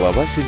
Глава 7.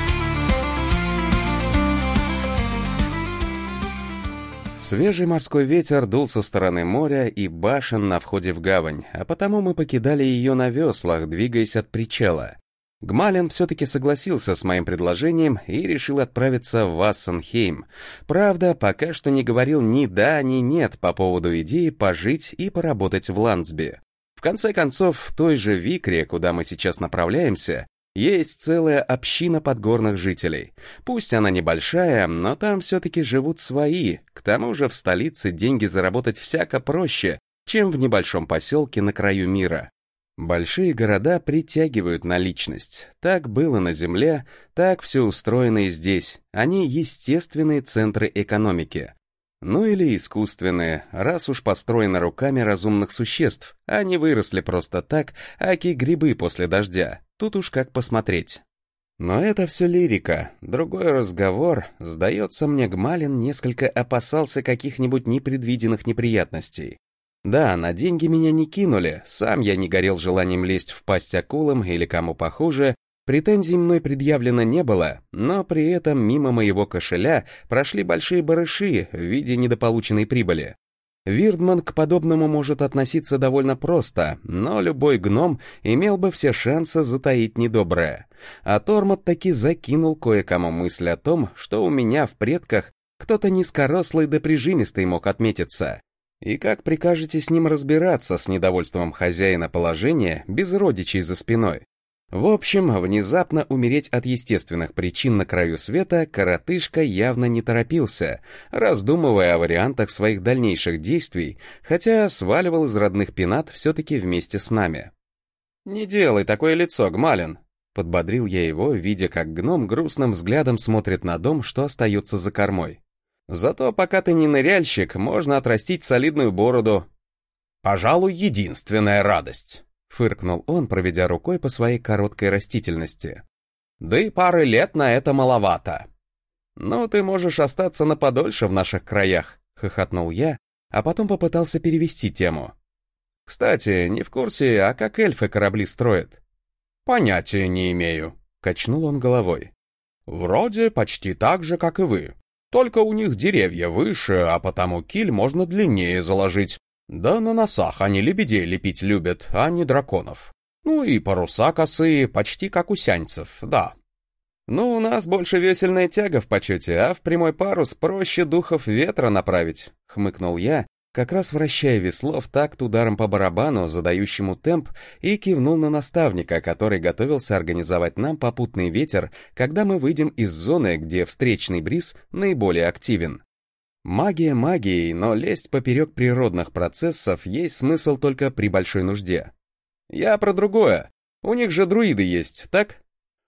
Свежий морской ветер дул со стороны моря и башен на входе в гавань, а потому мы покидали ее на веслах, двигаясь от причала. Гмалин все-таки согласился с моим предложением и решил отправиться в Вассенхейм. Правда, пока что не говорил ни да, ни нет по поводу идеи пожить и поработать в Ландсби. В конце концов, в той же Викре, куда мы сейчас направляемся, есть целая община подгорных жителей. Пусть она небольшая, но там все-таки живут свои. К тому же в столице деньги заработать всяко проще, чем в небольшом поселке на краю мира. Большие города притягивают наличность. Так было на Земле, так все устроено и здесь. Они естественные центры экономики. Ну или искусственные, раз уж построены руками разумных существ. Они выросли просто так, аки грибы после дождя. Тут уж как посмотреть. Но это все лирика. Другой разговор. Сдается мне, Гмалин несколько опасался каких-нибудь непредвиденных неприятностей. Да, на деньги меня не кинули, сам я не горел желанием лезть в пасть акулам или кому похуже, претензий мной предъявлено не было, но при этом мимо моего кошеля прошли большие барыши в виде недополученной прибыли. Вирдман к подобному может относиться довольно просто, но любой гном имел бы все шансы затаить недоброе. А Тормот таки закинул кое-кому мысль о том, что у меня в предках кто-то низкорослый да прижимистый мог отметиться. И как прикажете с ним разбираться с недовольством хозяина положения без родичей за спиной? В общем, внезапно умереть от естественных причин на краю света коротышка явно не торопился, раздумывая о вариантах своих дальнейших действий, хотя сваливал из родных пенат все-таки вместе с нами. «Не делай такое лицо, Гмалин!» — подбодрил я его, видя, как гном грустным взглядом смотрит на дом, что остается за кормой. «Зато пока ты не ныряльщик, можно отрастить солидную бороду». «Пожалуй, единственная радость», — фыркнул он, проведя рукой по своей короткой растительности. «Да и пары лет на это маловато». «Ну, ты можешь остаться на подольше в наших краях», — хохотнул я, а потом попытался перевести тему. «Кстати, не в курсе, а как эльфы корабли строят?» «Понятия не имею», — качнул он головой. «Вроде почти так же, как и вы. Только у них деревья выше, а потому киль можно длиннее заложить. Да на носах они лебедей лепить любят, а не драконов. Ну и паруса косые, почти как у сянцев, да». «Ну, у нас больше весельная тяга в почете, а в прямой парус проще духов ветра направить», — хмыкнул я, как раз вращая весло в такт ударом по барабану, задающему темп, и кивнул на наставника, который готовился организовать нам попутный ветер, когда мы выйдем из зоны, где встречный бриз наиболее активен. Магия магией, но лезть поперек природных процессов есть смысл только при большой нужде. «Я про другое. У них же друиды есть, так?»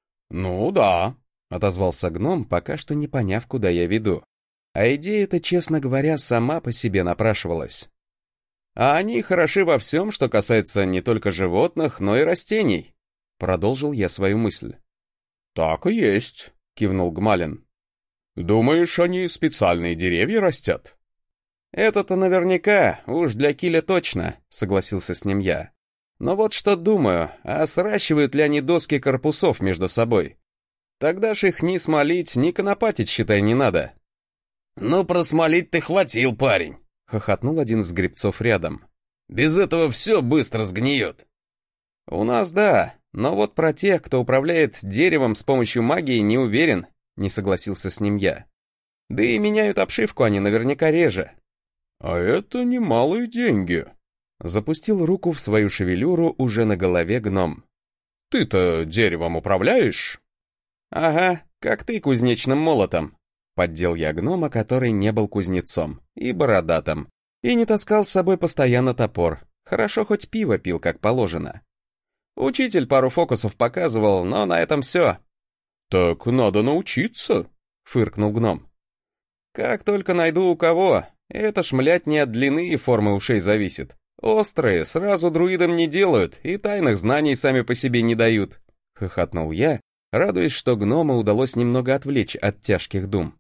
«Ну да», — отозвался гном, пока что не поняв, куда я веду. А идея-то, честно говоря, сама по себе напрашивалась. «А они хороши во всем, что касается не только животных, но и растений», — продолжил я свою мысль. «Так и есть», — кивнул Гмалин. «Думаешь, они специальные деревья растят?» «Это-то наверняка, уж для киля точно», — согласился с ним я. «Но вот что думаю, а сращивают ли они доски корпусов между собой? Тогда ж их ни смолить, ни конопатить, считай, не надо». «Ну, просмолить ты хватил, парень», — хохотнул один из гребцов рядом. «Без этого все быстро сгниет». «У нас да, но вот про тех, кто управляет деревом с помощью магии, не уверен», — не согласился с ним я. «Да и меняют обшивку они наверняка реже». «А это немалые деньги», — запустил руку в свою шевелюру уже на голове гном. «Ты-то деревом управляешь?» «Ага, как ты кузнечным молотом», — поддел я гнома, который не был кузнецом, и бородатым, и не таскал с собой постоянно топор. Хорошо хоть пиво пил, как положено. Учитель пару фокусов показывал, но на этом все. «Так надо научиться», — фыркнул гном. «Как только найду у кого. Это ж, млять, не от длины и формы ушей зависит. Острые сразу друидам не делают и тайных знаний сами по себе не дают», — хохотнул я, радуясь, что гнома удалось немного отвлечь от тяжких дум.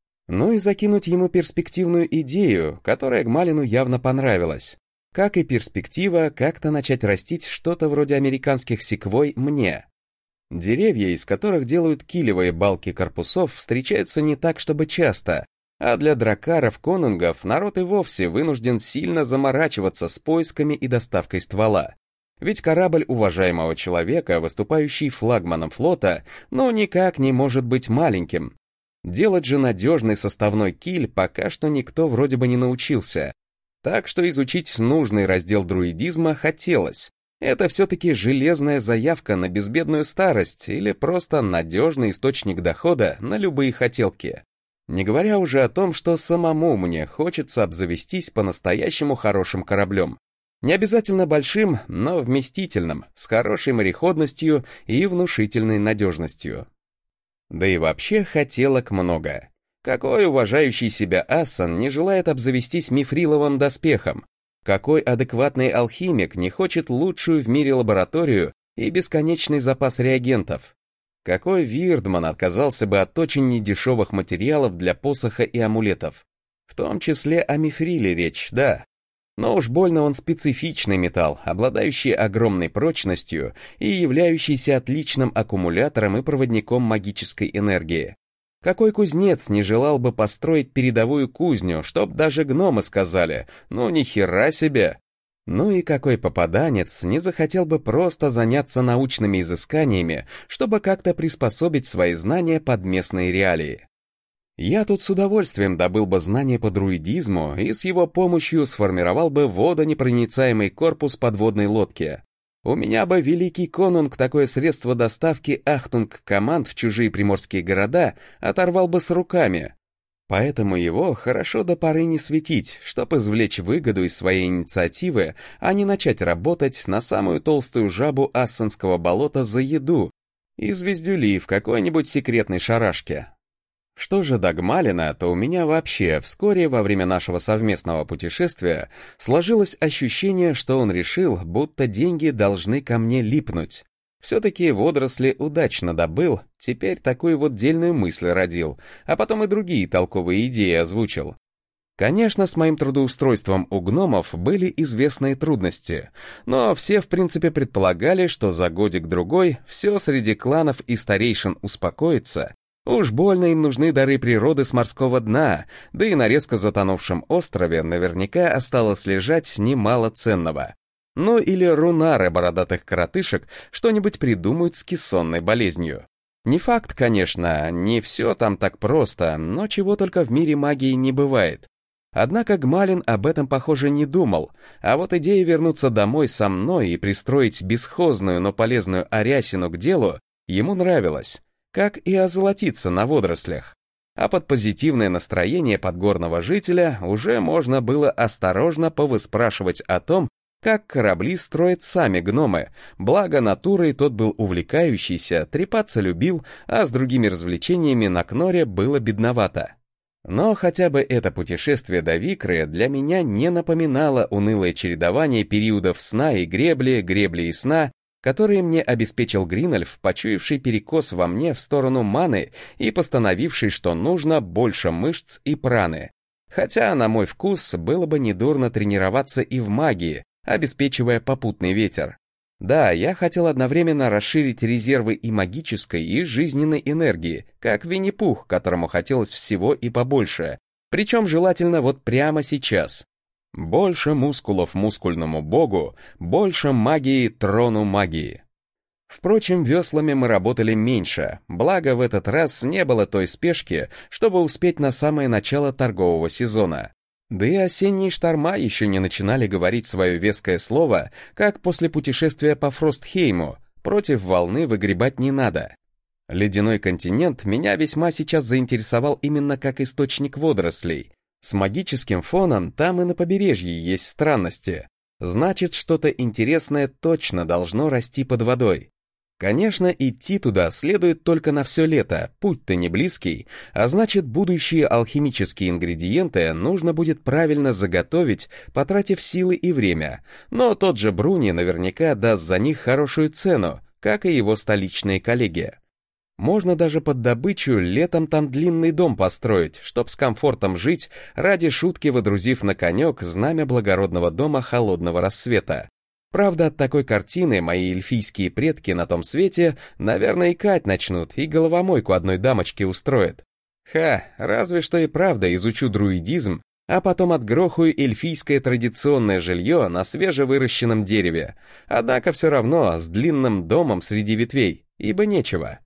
Ну и закинуть ему перспективную идею, которая Гмалину явно понравилась. Как и перспектива как-то начать растить что-то вроде американских секвой мне. Деревья, из которых делают килевые балки корпусов, встречаются не так, чтобы часто, а для дракаров-конунгов народ и вовсе вынужден сильно заморачиваться с поисками и доставкой ствола. Ведь корабль уважаемого человека, выступающий флагманом флота, ну никак не может быть маленьким. Делать же надежный составной киль пока что никто вроде бы не научился. Так что изучить нужный раздел друидизма хотелось. Это все-таки железная заявка на безбедную старость или просто надежный источник дохода на любые хотелки. Не говоря уже о том, что самому мне хочется обзавестись по-настоящему хорошим кораблем. Не обязательно большим, но вместительным, с хорошей мореходностью и внушительной надежностью. Да и вообще хотелок много. Какой уважающий себя ассан не желает обзавестись мифриловым доспехом? Какой адекватный алхимик не хочет лучшую в мире лабораторию и бесконечный запас реагентов? Какой вирдман отказался бы от очень недешевых материалов для посоха и амулетов? В том числе о мифриле речь, да. Но уж больно он специфичный металл, обладающий огромной прочностью и являющийся отличным аккумулятором и проводником магической энергии. Какой кузнец не желал бы построить передовую кузню, чтоб даже гномы сказали: «Ну ни хера себе!» Ну и какой попаданец не захотел бы просто заняться научными изысканиями, чтобы как-то приспособить свои знания под местные реалии? Я тут с удовольствием добыл бы знания по друидизму и с его помощью сформировал бы водонепроницаемый корпус подводной лодки. У меня бы великий конунг такое средство доставки ахтунг-команд в чужие приморские города оторвал бы с руками. Поэтому его хорошо до поры не светить, чтоб извлечь выгоду из своей инициативы, а не начать работать на самую толстую жабу ассанского болота за еду и звездюли в какой-нибудь секретной шарашке. Что же до Гмалина, то у меня вообще вскоре во время нашего совместного путешествия сложилось ощущение, что он решил, будто деньги должны ко мне липнуть. Все-таки водоросли удачно добыл, теперь такую вот дельную мысль родил, а потом и другие толковые идеи озвучил. Конечно, с моим трудоустройством у гномов были известные трудности, но все в принципе предполагали, что за годик-другой все среди кланов и старейшин успокоится. Уж больно им нужны дары природы с морского дна, да и на резко затонувшем острове наверняка осталось лежать немало ценного. Ну или рунары бородатых коротышек что-нибудь придумают с кессонной болезнью. Не факт, конечно, не все там так просто, но чего только в мире магии не бывает. Однако Гмалин об этом, похоже, не думал, а вот идея вернуться домой со мной и пристроить бесхозную, но полезную арясину к делу ему нравилась, как и озолотиться на водорослях. А под позитивное настроение подгорного жителя уже можно было осторожно повыспрашивать о том, как корабли строят сами гномы, благо натурой тот был увлекающийся, трепаться любил, а с другими развлечениями на Кноре было бедновато. Но хотя бы это путешествие до Викры для меня не напоминало унылое чередование периодов сна и гребли, гребли и сна, которые мне обеспечил Гринольф, почуявший перекос во мне в сторону маны и постановивший, что нужно больше мышц и праны. Хотя, на мой вкус, было бы недурно тренироваться и в магии, обеспечивая попутный ветер. Да, я хотел одновременно расширить резервы и магической, и жизненной энергии, как Винни-Пух, которому хотелось всего и побольше, причем желательно вот прямо сейчас. Больше мускулов мускульному богу, больше магии трону магии. Впрочем, веслами мы работали меньше, благо в этот раз не было той спешки, чтобы успеть на самое начало торгового сезона. Да и осенние шторма еще не начинали говорить свое веское слово, как после путешествия по Фростхейму, против волны выгребать не надо. Ледяной континент меня весьма сейчас заинтересовал именно как источник водорослей. С магическим фоном там и на побережье есть странности. Значит, что-то интересное точно должно расти под водой. Конечно, идти туда следует только на все лето, путь-то не близкий, а значит, будущие алхимические ингредиенты нужно будет правильно заготовить, потратив силы и время, но тот же Бруни наверняка даст за них хорошую цену, как и его столичные коллеги. Можно даже под добычу летом там длинный дом построить, чтоб с комфортом жить, ради шутки водрузив на конек знамя благородного дома холодного рассвета. Правда, от такой картины мои эльфийские предки на том свете, наверное, икать начнут и головомойку одной дамочке устроят. Разве что и правда изучу друидизм, а потом отгрохаю эльфийское традиционное жилье на свежевыращенном дереве, однако все равно с длинным домом среди ветвей, ибо нечего.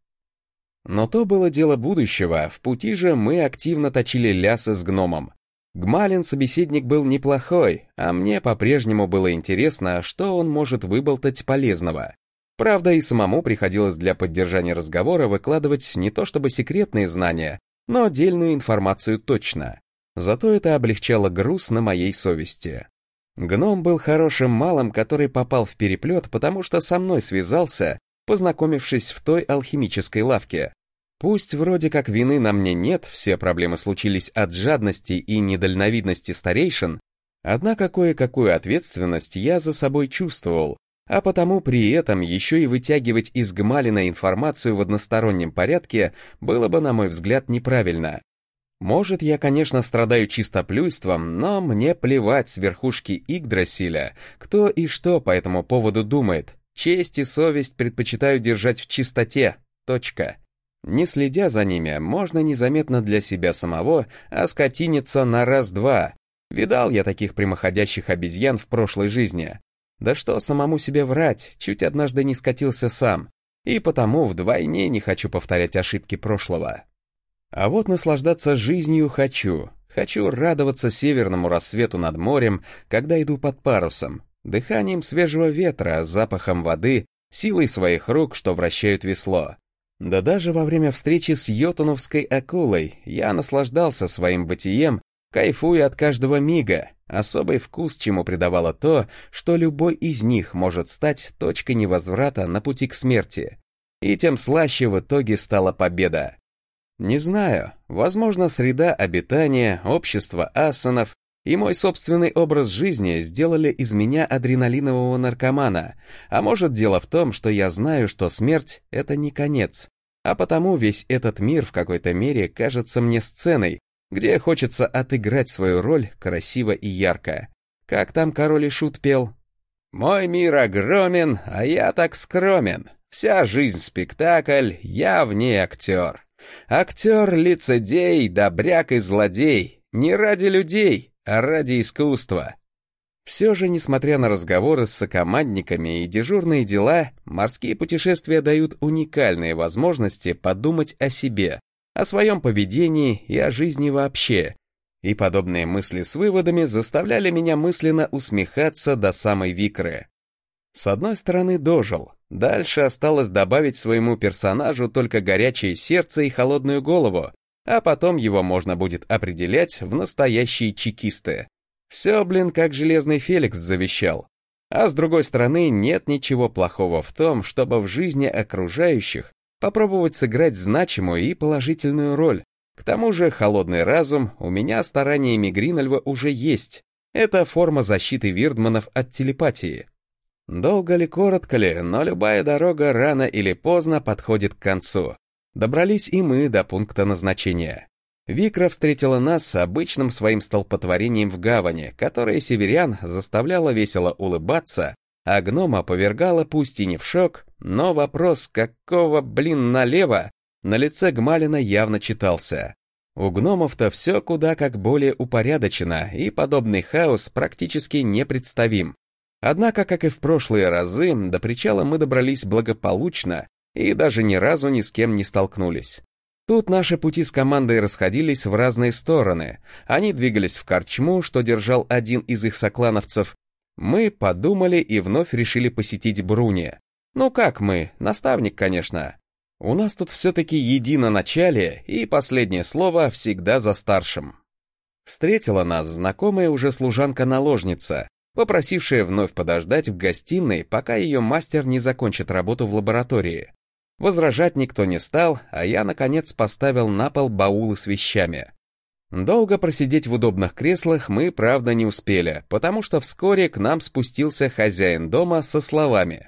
Но то было дело будущего, в пути же мы активно точили лясы с гномом. Гмалин собеседник был неплохой, а мне по-прежнему было интересно, что он может выболтать полезного. Правда, и самому приходилось для поддержания разговора выкладывать не то чтобы секретные знания, но отдельную информацию точно. Зато это облегчало груз на моей совести. Гном был хорошим малым, который попал в переплет, потому что со мной связался, познакомившись в той алхимической лавке. Пусть вроде как вины на мне нет, все проблемы случились от жадности и недальновидности старейшин, однако кое-какую ответственность я за собой чувствовал, а потому при этом еще и вытягивать из Гмалина информацию в одностороннем порядке было бы, на мой взгляд, неправильно. Может, я, конечно, страдаю чистоплюйством, но мне плевать с верхушки Игдрасиля, кто и что по этому поводу думает. Честь и совесть предпочитаю держать в чистоте. Точка. Не следя за ними, можно незаметно для себя самого оскотиниться на раз-два. Видал я таких прямоходящих обезьян в прошлой жизни. Да что самому себе врать, чуть однажды не скатился сам. И потому вдвойне не хочу повторять ошибки прошлого. А вот наслаждаться жизнью хочу. Хочу радоваться северному рассвету над морем, когда иду под парусом, дыханием свежего ветра, запахом воды, силой своих рук, что вращают весло. Да даже во время встречи с йотуновской акулой я наслаждался своим бытием, кайфуя от каждого мига. Особый вкус чему придавало то, что любой из них может стать точкой невозврата на пути к смерти. И тем слаще в итоге стала победа. Не знаю, возможно, среда обитания, общество ассанов и мой собственный образ жизни сделали из меня адреналинового наркомана, а может дело в том, что я знаю, что смерть — это не конец, а потому весь этот мир в какой-то мере кажется мне сценой, где хочется отыграть свою роль красиво и ярко. Как там Король и Шут пел? «Мой мир огромен, а я так скромен. Вся жизнь спектакль, я в ней актер. Актер, лицедей, добряк и злодей, не ради людей, а ради искусства». Все же, несмотря на разговоры с сокомандниками и дежурные дела, морские путешествия дают уникальные возможности подумать о себе, о своем поведении и о жизни вообще. И подобные мысли с выводами заставляли меня мысленно усмехаться до самой Викры. С одной стороны, дожил. Дальше осталось добавить своему персонажу только горячее сердце и холодную голову, а потом его можно будет определять в настоящие чекисты. Все, как Железный Феликс завещал. А с другой стороны, нет ничего плохого в том, чтобы в жизни окружающих попробовать сыграть значимую и положительную роль. К тому же холодный разум у меня стараниями Гринольва уже есть. Это форма защиты вирдманов от телепатии. Долго ли, коротко ли, но любая дорога рано или поздно подходит к концу. Добрались и мы до пункта назначения. Викра встретила нас обычным своим столпотворением в гавани, которое северян заставляло весело улыбаться, а гнома повергала пусть и не в шок, но вопрос «какого, налево?» на лице Гмалина явно читался. У гномов-то все куда как более упорядочено, и подобный хаос практически непредставим. Однако, как и в прошлые разы, до причала мы добрались благополучно и даже ни разу ни с кем не столкнулись. Тут наши пути с командой расходились в разные стороны. Они двигались в корчму, что держал один из их соклановцев. Мы подумали и вновь решили посетить Бруни. Ну как мы, наставник, конечно. У нас тут все-таки единоначалие, и последнее слово всегда за старшим. Встретила нас знакомая уже служанка-наложница, попросившая вновь подождать в гостиной, пока ее мастер не закончит работу в лаборатории. Возражать никто не стал, а я, наконец, поставил на пол баулы с вещами. Долго просидеть в удобных креслах мы, правда, не успели, потому что вскоре к нам спустился хозяин дома со словами.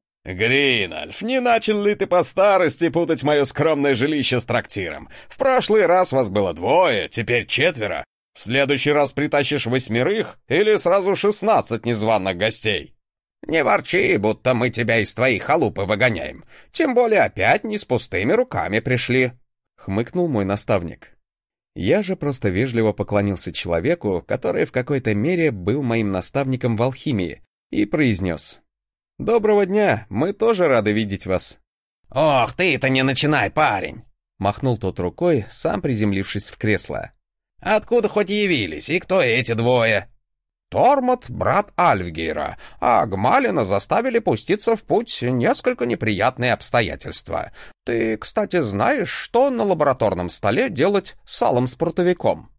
«Гринольф, не начал ли ты по старости путать мое скромное жилище с трактиром? В прошлый раз вас было 2, теперь 4. В следующий раз притащишь 8 или сразу 16 незваных гостей?» Не ворчи, будто мы тебя из твоей халупы выгоняем. Тем более опять не с пустыми руками пришли», — хмыкнул мой наставник. Я же просто вежливо поклонился человеку, который в какой-то мере был моим наставником в алхимии, и произнес: «Доброго дня, мы тоже рады видеть вас». «Ох, ты-то не начинай, парень!» — махнул тот рукой, сам приземлившись в кресло. «Откуда хоть явились, и кто эти двое?» «Тормот — брат Альфгейра, а Гмалина заставили пуститься в путь несколько неприятные обстоятельства. Ты, кстати, знаешь, что на лабораторном столе делать с алым спиртовиком?»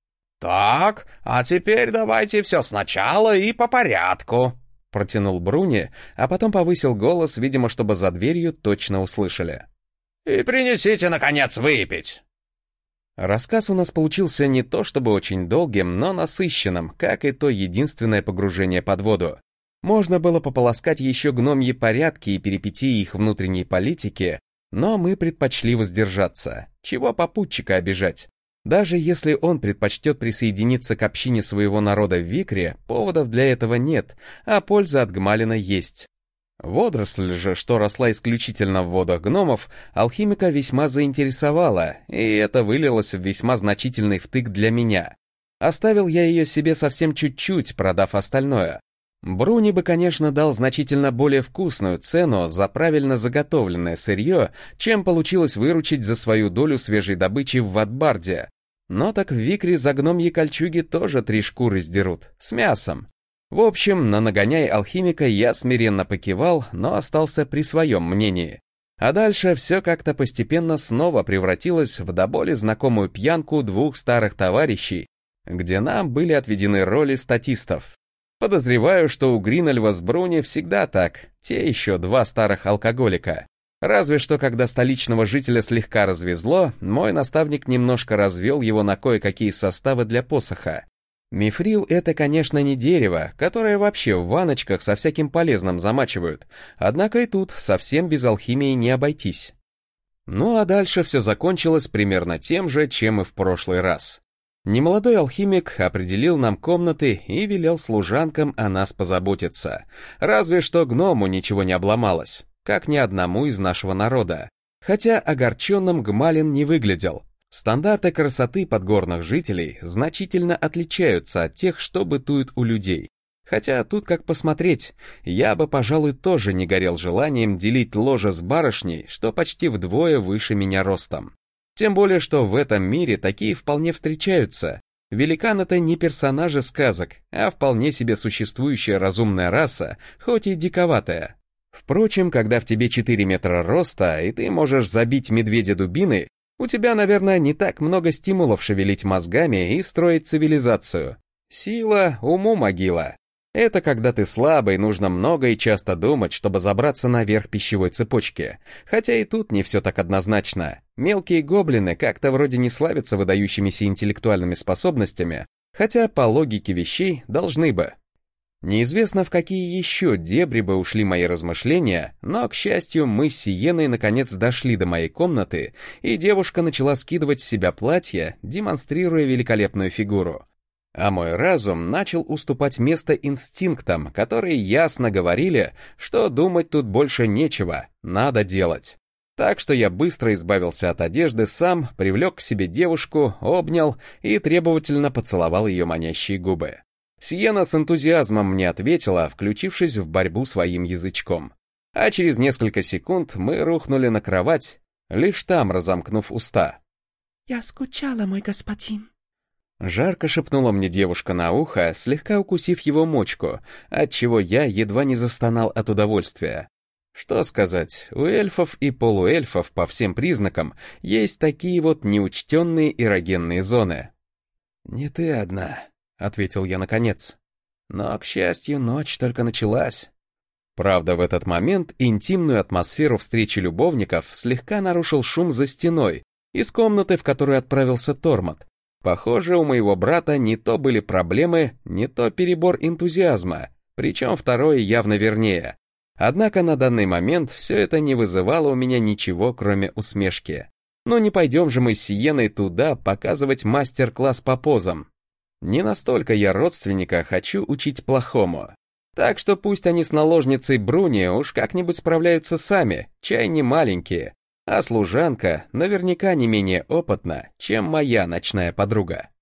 «Так, а теперь давайте все сначала и по порядку», — протянул Бруни, а потом повысил голос, видимо, чтобы за дверью точно услышали. «И принесите, наконец, выпить». Рассказ у нас получился не то чтобы очень долгим, но насыщенным, как и то единственное погружение под воду. Можно было пополоскать еще гномьи порядки и перипетии их внутренней политики, но мы предпочли воздержаться. Чего попутчика обижать? Даже если он предпочтет присоединиться к общине своего народа в Викре, поводов для этого нет, а польза от Гмалина есть. Водоросль же, что росла исключительно в водах гномов, алхимика весьма заинтересовала, и это вылилось в весьма значительный втык для меня. Оставил я ее себе совсем чуть-чуть, продав остальное. Бруни бы, конечно, дал значительно более вкусную цену за правильно заготовленное сырье, чем получилось выручить за свою долю свежей добычи в Ватбарде. Но так в Викре за гномьи кольчуги тоже 3 шкуры сдерут, с мясом. В общем, на нагоняй алхимика я смиренно покивал, но остался при своем мнении. А дальше все как-то постепенно снова превратилось в до боли знакомую пьянку 2 старых товарищей, где нам были отведены роли статистов. Подозреваю, что у Гринольва с Бруни всегда так, те еще 2 старых алкоголика. Разве что, когда столичного жителя слегка развезло, мой наставник немножко развел его на кое-какие составы для посоха. Мифрил — это, конечно, не дерево, которое вообще в ванночках со всяким полезным замачивают, однако и тут совсем без алхимии не обойтись. Ну а дальше все закончилось примерно тем же, чем и в прошлый раз. Немолодой алхимик определил нам комнаты и велел служанкам о нас позаботиться. Разве что гному ничего не обломалось, как ни одному из нашего народа. Хотя огорченным Гмалин не выглядел. Стандарты красоты подгорных жителей значительно отличаются от тех, что бытуют у людей. Хотя тут как посмотреть, я бы, пожалуй, тоже не горел желанием делить ложе с барышней, что почти вдвое выше меня ростом. Тем более, что в этом мире такие вполне встречаются. Великан — это не персонажи сказок, а вполне себе существующая разумная раса, хоть и диковатая. Впрочем, когда в тебе 4 метра роста, и ты можешь забить медведя дубиной, у тебя, наверное, не так много стимулов шевелить мозгами и строить цивилизацию. Сила — уму могила. Это когда ты слабый, нужно много и часто думать, чтобы забраться наверх пищевой цепочки. Хотя и тут не все так однозначно. Мелкие гоблины как-то вроде не славятся выдающимися интеллектуальными способностями, хотя по логике вещей должны бы. Неизвестно, в какие еще дебри бы ушли мои размышления, но, к счастью, мы с Сиеной наконец дошли до моей комнаты, и девушка начала скидывать с себя платье, демонстрируя великолепную фигуру. А мой разум начал уступать место инстинктам, которые ясно говорили, что думать тут больше нечего, надо делать. Так что я быстро избавился от одежды сам, привлек к себе девушку, обнял и требовательно поцеловал ее манящие губы. Сиена с энтузиазмом мне ответила, включившись в борьбу своим язычком. А через несколько секунд мы рухнули на кровать, лишь там разомкнув уста. «Я скучала, мой господин», — жарко шепнула мне девушка на ухо, слегка укусив его мочку, отчего я едва не застонал от удовольствия. Что сказать, у эльфов и полуэльфов по всем признакам есть такие вот неучтенные эрогенные зоны. «Не ты одна», — ответил я наконец. Но, к счастью, ночь только началась. Правда, в этот момент интимную атмосферу встречи любовников слегка нарушил шум за стеной, из комнаты, в которую отправился Тормот. Похоже, у моего брата не то были проблемы, не то перебор энтузиазма, причем второе явно вернее. Однако на данный момент все это не вызывало у меня ничего, кроме усмешки. Ну не пойдем же мы с Сиеной туда показывать мастер-класс по позам. Не настолько я родственника хочу учить плохому. Так что пусть они с наложницей Бруни уж как-нибудь справляются сами, чай не маленькие, а служанка наверняка не менее опытна, чем моя ночная подруга.